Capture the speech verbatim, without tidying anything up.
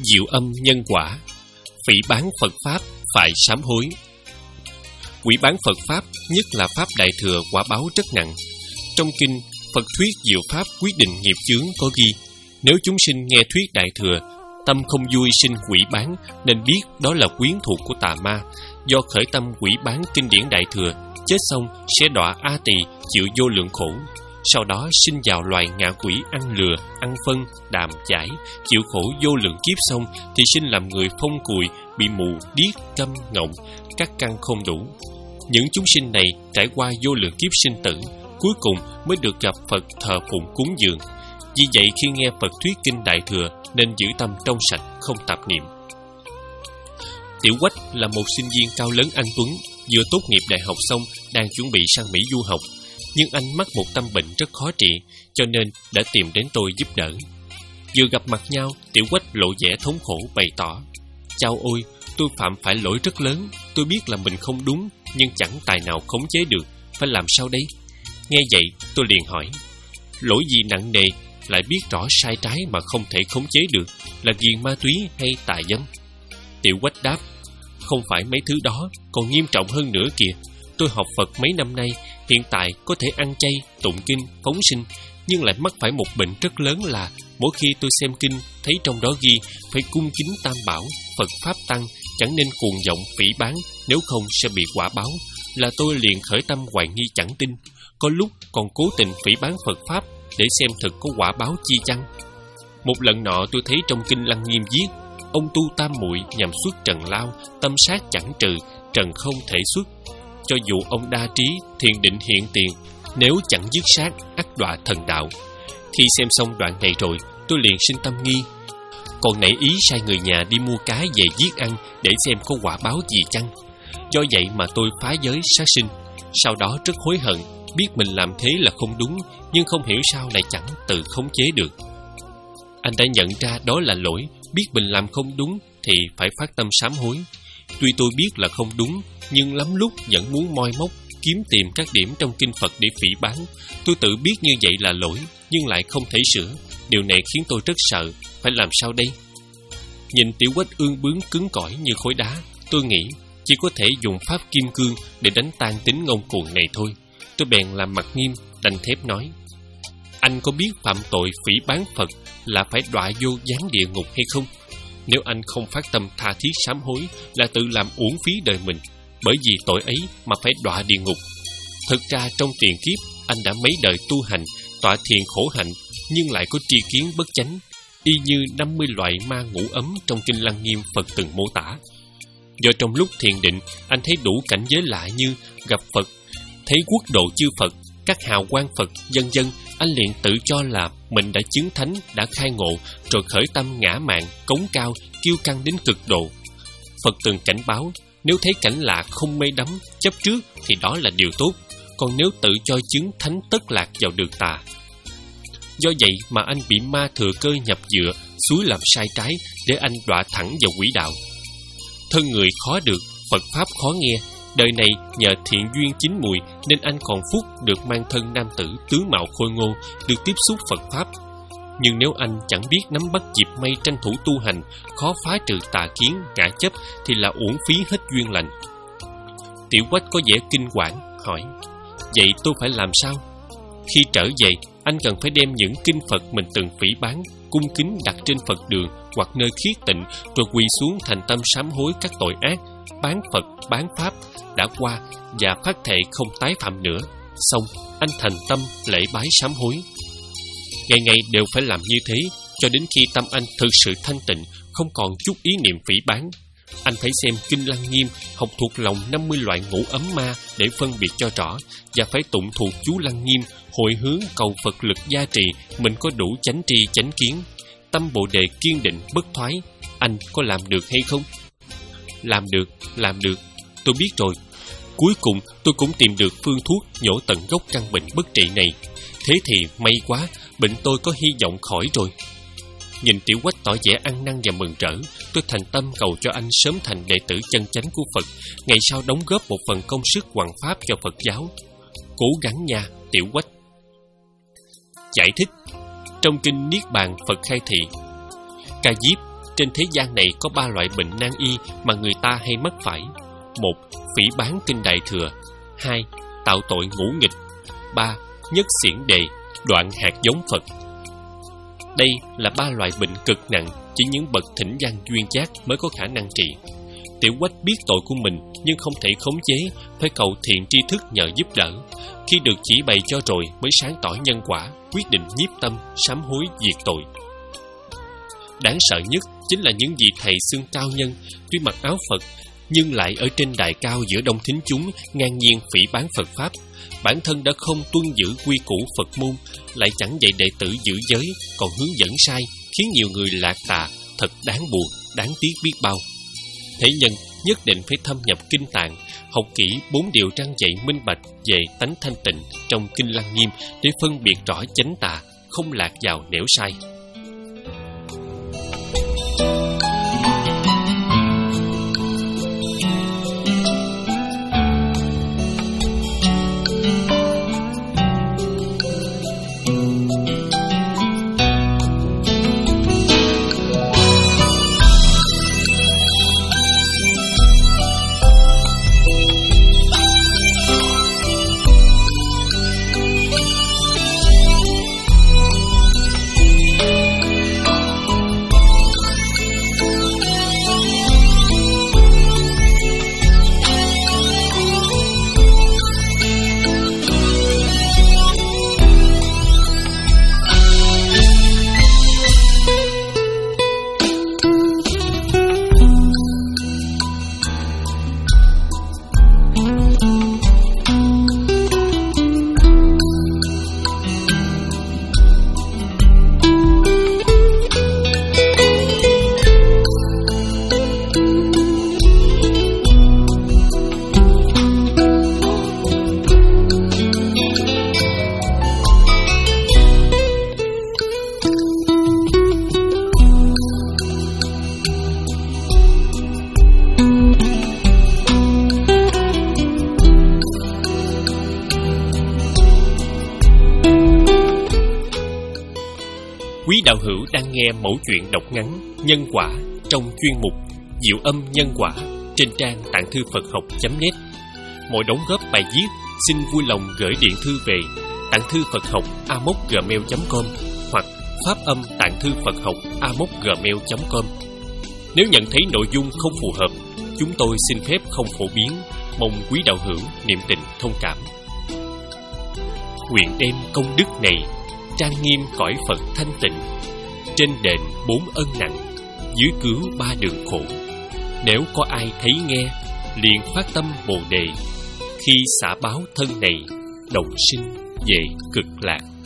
Diệu âm nhân quả, phỉ báng Phật Pháp phải sám hối. Quỷ báng Phật Pháp, nhất là Pháp Đại Thừa, quả báo rất nặng. Trong kinh Phật thuyết Diệu Pháp quyết định nghiệp chướng có ghi, nếu chúng sinh nghe thuyết Đại Thừa, tâm không vui sinh quỷ báng, nên biết đó là quyến thuộc của tà ma. Do khởi tâm quỷ báng kinh điển Đại Thừa, chết xong sẽ đọa A Tỳ, chịu vô lượng khổ. Sau đó sinh vào loài ngạ quỷ ăn lừa, ăn phân, đàm, chải, chịu khổ vô lượng kiếp xong thì sinh làm người phong cùi, bị mù, điếc, câm, ngọng, các căn không đủ. Những chúng sinh này trải qua vô lượng kiếp sinh tử, cuối cùng mới được gặp Phật thờ phụng cúng dường. Vì vậy khi nghe Phật thuyết kinh Đại Thừa nên giữ tâm trong sạch, không tạp niệm. Tiểu Quách là một sinh viên cao lớn anh tuấn, vừa tốt nghiệp đại học xong đang chuẩn bị sang Mỹ du học. Nhưng anh mắc một tâm bệnh rất khó trị, cho nên đã tìm đến tôi giúp đỡ. Vừa gặp mặt nhau, Tiểu Quách lộ vẻ thống khổ bày tỏ: "Chao ôi, tôi phạm phải lỗi rất lớn. Tôi biết là mình không đúng, nhưng chẳng tài nào khống chế được. Phải làm sao đây?" Nghe vậy tôi liền hỏi: "Lỗi gì nặng nề lại biết rõ sai trái mà không thể khống chế được, là ghiền ma túy hay tà dâm?" Tiểu Quách đáp: "Không phải mấy thứ đó, còn nghiêm trọng hơn nữa kìa. Tôi học Phật mấy năm nay, hiện tại có thể ăn chay, tụng kinh, phóng sinh, nhưng lại mắc phải một bệnh rất lớn là mỗi khi tôi xem kinh, thấy trong đó ghi phải cung kính Tam Bảo, Phật Pháp Tăng, chẳng nên cuồng vọng phỉ báng, nếu không sẽ bị quả báo. Là tôi liền khởi tâm hoài nghi chẳng tin, có lúc còn cố tình phỉ báng Phật Pháp để xem thực có quả báo chi chăng. Một lần nọ tôi thấy trong kinh Lăng Nghiêm viết: ông tu tam muội nhằm xuất trần lao, tâm sát chẳng trừ, trần không thể xuất. Cho dù ông đa trí, thiền định hiện tiền, nếu chẳng dứt sát, ắt đọa thần đạo. Khi xem xong đoạn này rồi, tôi liền sinh tâm nghi, còn nảy ý sai người nhà đi mua cá về giết ăn để xem có quả báo gì chăng. Do vậy mà tôi phá giới sát sinh. Sau đó rất hối hận, biết mình làm thế là không đúng, nhưng không hiểu sao lại chẳng tự khống chế được." Anh đã nhận ra đó là lỗi, biết mình làm không đúng thì phải phát tâm sám hối. Tuy tôi biết là không đúng, nhưng lắm lúc vẫn muốn moi móc, kiếm tìm các điểm trong kinh Phật để phỉ báng. Tôi tự biết như vậy là lỗi, nhưng lại không thể sửa. Điều này khiến tôi rất sợ, phải làm sao đây? Nhìn Tiểu Quách ương bướng cứng cỏi như khối đá, tôi nghĩ chỉ có thể dùng pháp kim cương để đánh tan tính ngông cuồng này thôi. Tôi bèn làm mặt nghiêm, đanh thép nói: "Anh có biết phạm tội phỉ báng Phật là phải đọa vô gián địa ngục hay không? Nếu anh không phát tâm tha thiết sám hối là tự làm uổng phí đời mình, bởi vì tội ấy mà phải đọa địa ngục. Thực ra trong tiền kiếp anh đã mấy đời tu hành, tọa thiền khổ hạnh, nhưng lại có tri kiến bất chánh, y như năm mươi loại ma ngủ ấm trong kinh Lăng Nghiêm Phật từng mô tả. Do trong lúc thiền định anh thấy đủ cảnh giới lạ như gặp Phật, thấy quốc độ chư Phật, các hào quang Phật, vân vân, anh liền tự cho là mình đã chứng thánh, đã khai ngộ, rồi khởi tâm ngã mạn, cống cao, kiêu căng đến cực độ. Phật từng cảnh báo, nếu thấy cảnh lạ không mê đắm, chấp trước thì đó là điều tốt, còn nếu tự cho chứng thánh tất lạc vào đường tà. Do vậy mà anh bị ma thừa cơ nhập dựa, xúi làm sai trái để anh đọa thẳng vào quỹ đạo. Thân người khó được, Phật Pháp khó nghe. Đời này nhờ thiện duyên chín mùi nên anh còn phúc được mang thân nam tử tướng mạo khôi ngô, được tiếp xúc Phật Pháp. Nhưng nếu anh chẳng biết nắm bắt dịp may tranh thủ tu hành, khó phá trừ tà kiến, ngã chấp thì là uổng phí hết duyên lành." Tiểu Quách có vẻ kinh quản, hỏi: "Vậy tôi phải làm sao?" Khi trở về, anh cần phải đem những kinh Phật mình từng phỉ báng, cung kính đặt trên Phật đường hoặc nơi khiết tịnh, rồi quỳ xuống thành tâm sám hối các tội ác, bán Phật, bán Pháp đã qua và phát thệ không tái phạm nữa. Xong, anh thành tâm lễ bái sám hối. Ngày ngày đều phải làm như thế, cho đến khi tâm anh thực sự thanh tịnh, không còn chút ý niệm phỉ báng. Anh phải xem kinh Lăng Nghiêm, học thuộc lòng năm mươi loại ngũ ấm ma để phân biệt cho rõ, và phải tụng thuộc chú Lăng Nghiêm, hồi hướng cầu Phật lực gia trì mình có đủ chánh tri chánh kiến, tâm bồ đề kiên định bất thoái. Anh có làm được hay không? Làm được, làm được, tôi biết rồi. Cuối cùng tôi cũng tìm được phương thuốc nhổ tận gốc căn bệnh bất trị này. Thế thì may quá, bệnh tôi có hy vọng khỏi rồi." Nhìn Tiểu Quách tỏ vẻ ăn năn và mừng rỡ, tôi thành tâm cầu cho anh sớm thành đệ tử chân chánh của Phật, ngày sau đóng góp một phần công sức hoằng pháp cho Phật giáo. Cố gắng nha, Tiểu Quách. Giải thích: trong kinh Niết Bàn Phật khai thị: Ca Diếp, trên thế gian này có ba loại bệnh nan y mà người ta hay mắc phải. Một, phỉ báng kinh Đại Thừa. Hai, tạo tội ngũ nghịch. Ba, nhất xiển đề, đoạn hạt giống Phật. Đây là ba loại bệnh cực nặng, chỉ những bậc thỉnh gian duyên giác mới có khả năng trị. Tiểu Quách biết tội của mình nhưng không thể khống chế, phải cầu thiện tri thức nhờ giúp đỡ. Khi được chỉ bày cho rồi mới sáng tỏ nhân quả, quyết định nhiếp tâm, sám hối diệt tội. Đáng sợ nhất chính là những vị thầy xưng cao nhân, tuy mặc áo Phật nhưng lại ở trên đài cao giữa đông thính chúng, ngang nhiên phỉ báng Phật Pháp. Bản thân đã không tuân giữ quy củ Phật môn, lại chẳng dạy đệ tử giữ giới, còn hướng dẫn sai, khiến nhiều người lạc tà, thật đáng buồn, đáng tiếc biết bao. Thế nhân nhất định phải thâm nhập kinh tạng, học kỹ bốn điều răn dạy minh bạch về tánh thanh tịnh trong kinh Lăng Nghiêm để phân biệt rõ chánh tà, không lạc vào nẻo sai. Quý đạo hữu đang nghe mẩu chuyện đọc ngắn Nhân Quả trong chuyên mục Diệu Âm Nhân Quả trên trang tạng thư Phật học chấm net. Mọi đóng góp bài viết xin vui lòng gửi điện thư về tạng thư Phật học a mốc gmail chấm com hoặc pháp âm tạng thư Phật học a mốc gmail chấm com. Nếu nhận thấy nội dung không phù hợp, chúng tôi xin phép không phổ biến, mong quý đạo hữu niệm tình thông cảm. Nguyện đem công đức này trang nghiêm cõi Phật thanh tịnh, trên đền bốn ân nặng, dưới cứu ba đường khổ. Nếu có ai thấy nghe, liền phát tâm Bồ đề, khi xả báo thân này, đồng sinh về cực lạc.